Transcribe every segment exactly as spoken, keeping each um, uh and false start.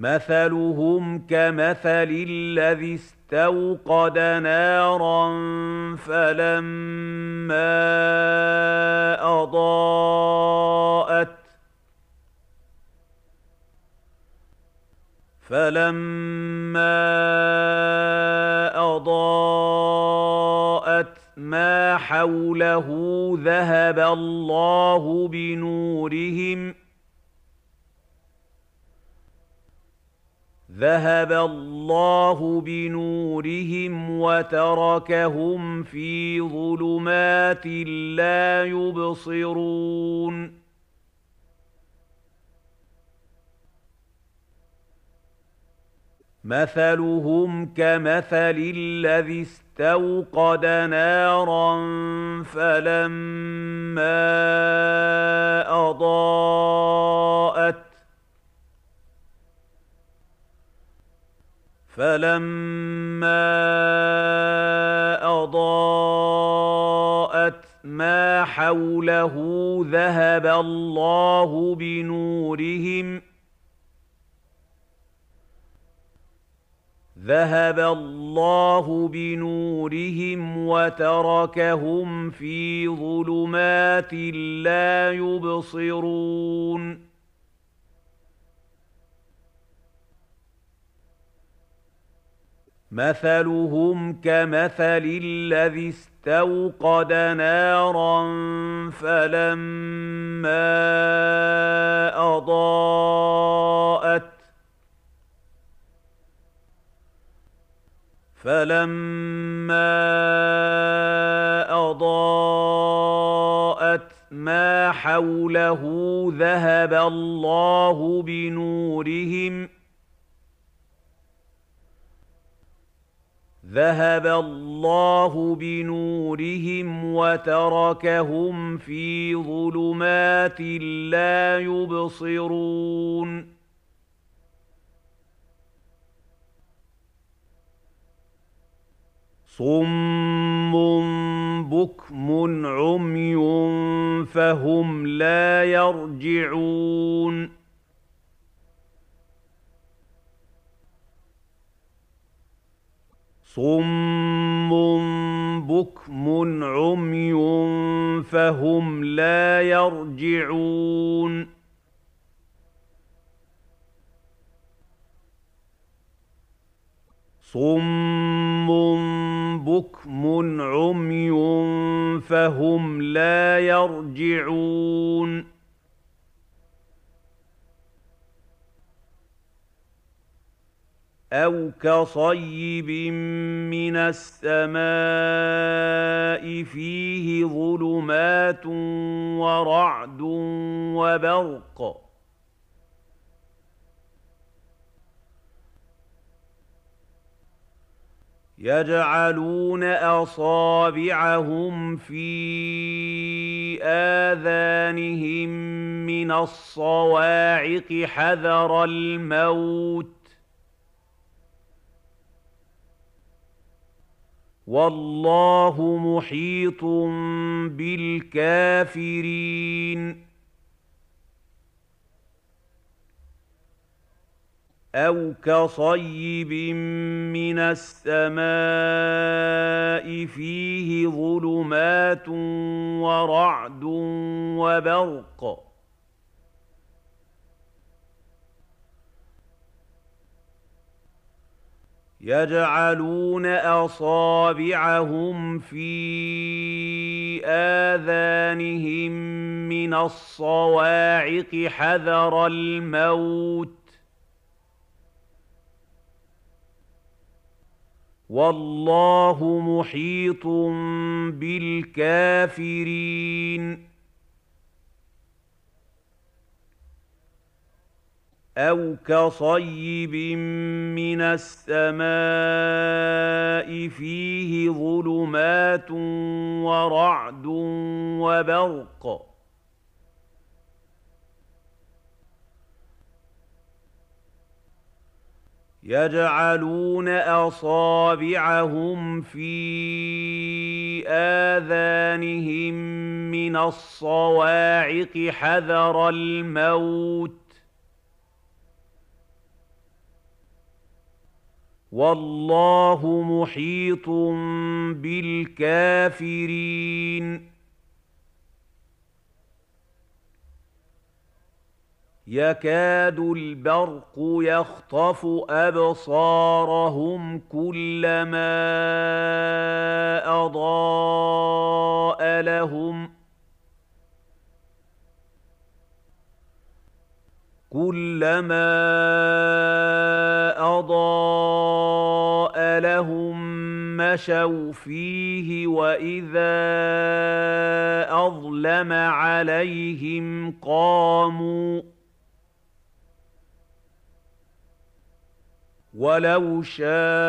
مثلهم كمثل الذي استوقد نارا فلما أضاءت فلما أضاءت ما حوله ذهب الله بنورهم ذهب الله بنورهم وتركهم في ظلمات لا يبصرون مثلهم كمثل الذي استوقد نارا فلما أضاءت فلما أضاءت ما حوله ذهب الله بنورهم ذهب الله بنورهم وتركهم في ظلمات لا يبصرون مثلهم كمثل الذي استوقد نارا فلما أضاءت فلما أضاءت ما حوله ذهب الله بنورهم ذهب الله بنورهم وتركهم في ظلمات لا يبصرون صم بكم عمي فهم لا يرجعون صم بكم عمي فهم لا يرجعون صم بكم عمي فهم لا يرجعون أو كصيب من السماء فيه ظلمات ورعد وبرق يجعلون أصابعهم في آذانهم من الصواعق حذر الموت والله محيط بالكافرين أو كصيب من السماء فيه ظلمات ورعد وبرق يجعلون أصابعهم في آذانهم من الصواعق حذر الموت والله محيط بالكافرين أو كصيب من السماء فيه ظلمات ورعد وبرق يجعلون أصابعهم في آذانهم من الصواعق حذر الموت والله محيط بالكافرين يكاد البرق يخطف أبصارهم كلما أضاء لهم كلما أضاء لهم مشوا فيه وإذا أظلم عليهم قاموا ولو شاء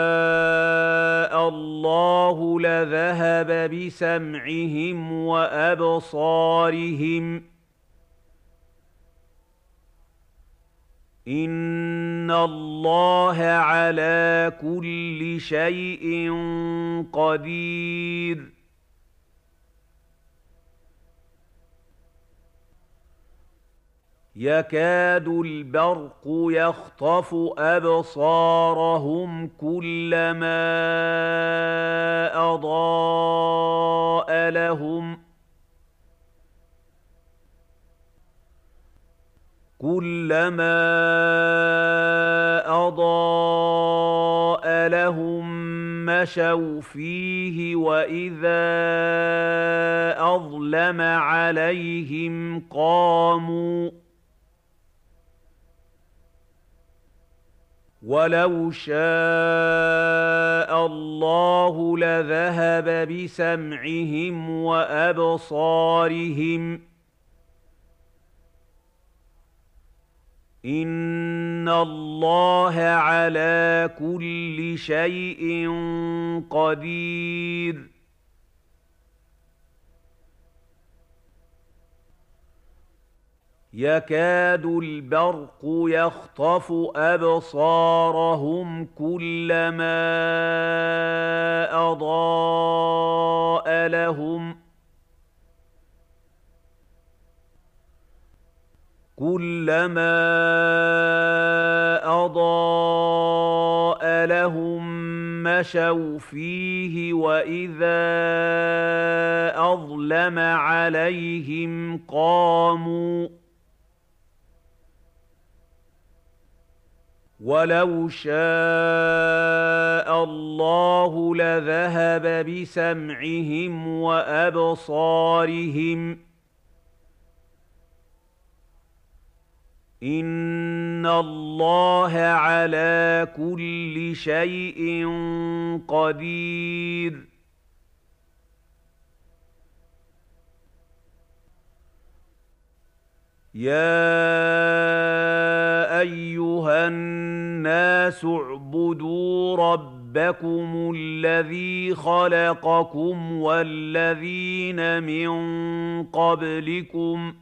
الله لذهب بسمعهم وأبصارهم إن الله على كل شيء قدير يكاد البرق يخطف أبصارهم كلما أضاء لهم كلما أضاء لهم مشوا فيه وإذا أظلم عليهم قاموا ولو شاء الله لذهب بسمعهم وأبصارهم إن الله على كل شيء قدير يكاد البرق يخطف أبصارهم كلما أضاء لهم كلما أضاء لهم مشوا فيه وإذا أظلم عليهم قاموا ولو شاء الله لذهب بسمعهم وأبصارهم إن الله على كل شيء قدير يا أيها الناس اعبدوا ربكم الذي خلقكم والذين من قبلكم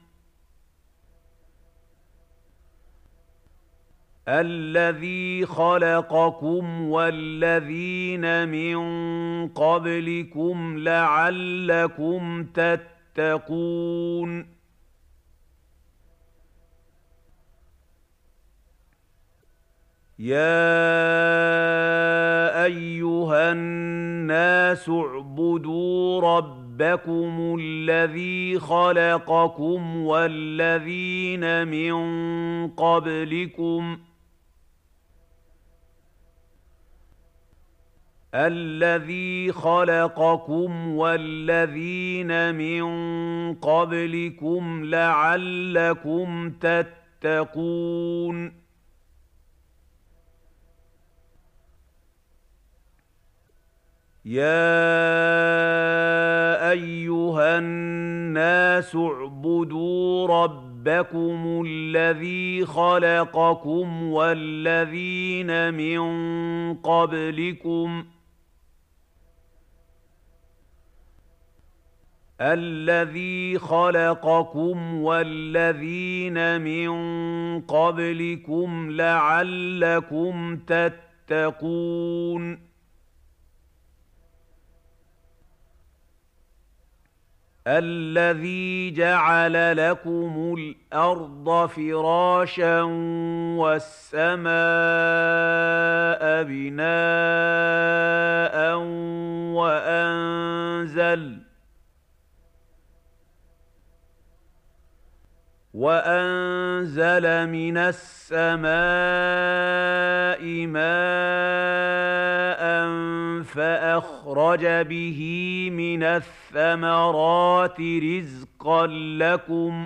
الذي خلقكم والذين من قبلكم لعلكم تتقون يا أيها الناس اعبدوا ربكم الذي خلقكم والذين من قبلكم الذي خلقكم والذين من قبلكم لعلكم تتقون يا أيها الناس اعبدوا ربكم الذي خلقكم والذين من قبلكم الذي خلقكم والذين من قبلكم لعلكم تتقون الذي جعل لكم الأرض فراشا والسماء بناء وأنزل وأنزل من السماء ماء فأخرج به من الثمرات رزقا لكم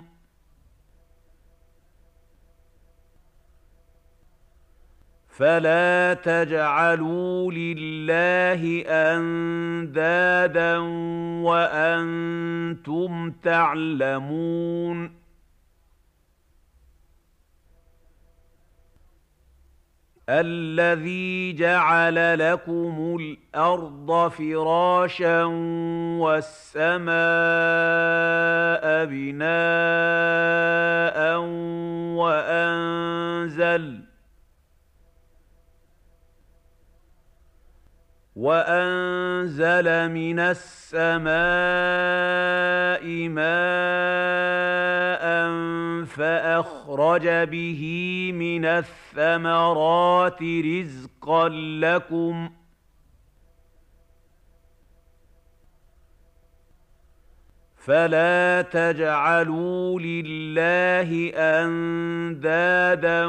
فلا تجعلوا لله أندادا وأنتم تعلمون الذي جعل لكم الأرض فراشا والسماء بناء وأنزل وأنزل من السماء ماء فأخرج به من الثمرات رزقا لكم فلا تجعلوا لله أندادا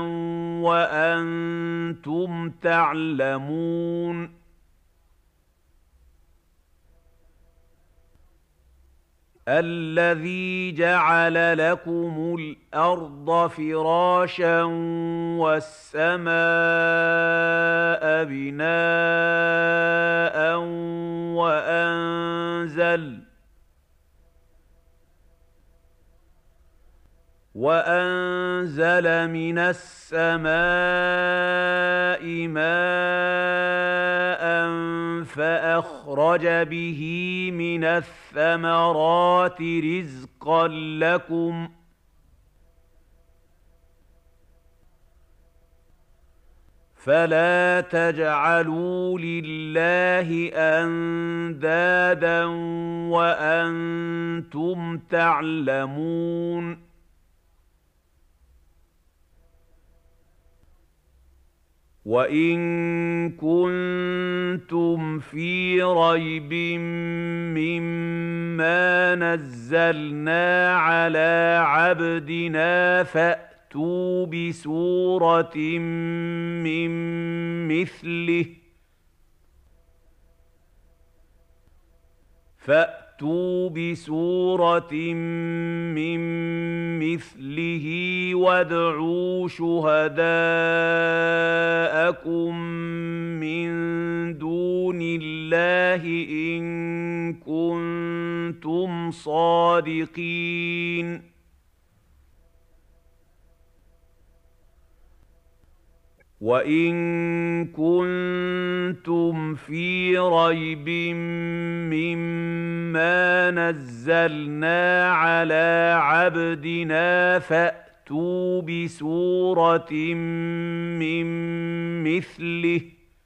وأنتم تعلمون الذي جعل لكم الأرض فراشا والسماء بناء وأنزل وأنزل من السماء ماء فأخرج به من الثمرات رزقا لكم فلا تجعلوا لله أندادا وأنتم تعلمون وَإِن كُنتُمْ فِي رَيْبٍ مِّمَّا نَزَّلْنَا عَلَىٰ عَبْدِنَا فَأْتُوا بِسُورَةٍ مِّن مِّثْلِهِ فَأْتُوا بِسُورَةٍ مِّن مِّثْلِهِ وَادْعُوا شُهَدَاءَكُم مِّن دُونِ اللَّهِ إِن كُنتُمْ صَادِقِينَ وَإِن كُنتُمْ فِي رَيْبٍ مِّمَّا نَزَّلْنَا عَلَىٰ عَبْدِنَا فَأْتُوا بِسُورَةٍ مِّن مِّثْلِهِ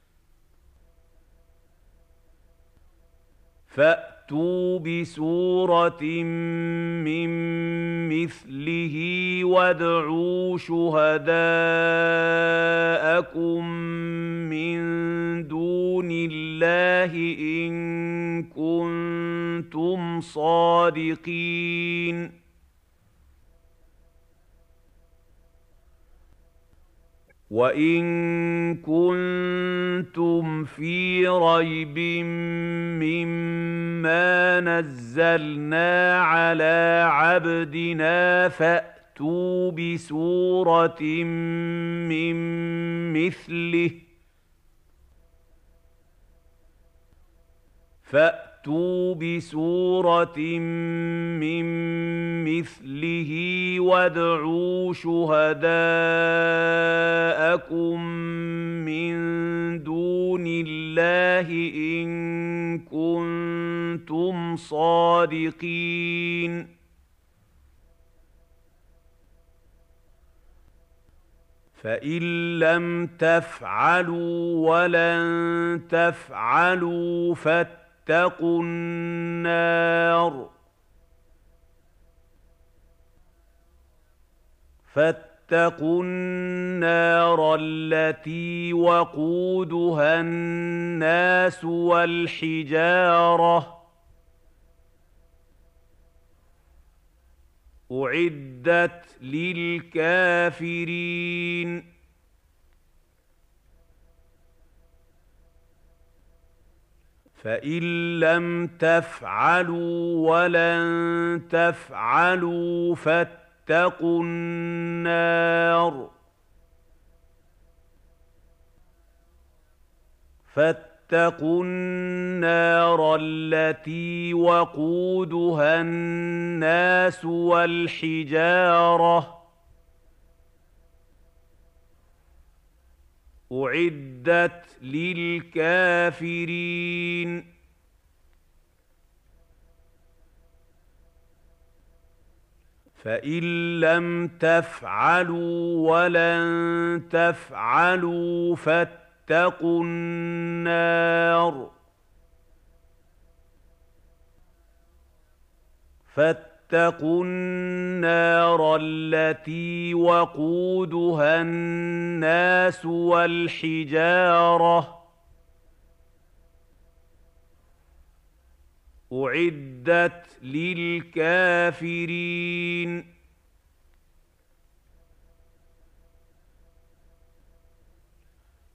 فَأْتُوا بِسُورَةٍ مِّن مِّثْلِهِ وَادْعُوا شُهَدَاءَكُم مِّن دُونِ اللَّهِ إِن كُنتُمْ صَادِقِينَ وَإِن كُنتُمْ فِي رَيْبٍ مِّمَّا نَزَّلْنَا عَلَىٰ عَبْدِنَا فَأْتُوا بِسُورَةٍ مِّن مِّثْلِهِ فَأْتُوا بِسُورَةٍ مِّن مِّثْلِهِ وَادْعُوا شُهَدَاءَكُم مِّن دُونِ اللَّهِ إِن كُنتُمْ صَادِقِينَ فَإِن لَّمْ تَفْعَلُوا وَلَن تَفْعَلُوا فَاتَّقُوا النَّارَ فاتقوا النار التي وقودها الناس والحجارة أعدت للكافرين فإن لم تفعلوا ولن تفعلوا فاتقوا النار فاتقوا النار التي وقودها الناس والحجارة أعدت للكافرين فإن لم تفعلوا ولن تفعلوا فاتقوا النار فاتقوا النار التي وقودها الناس والحجارة أعدت للكافرين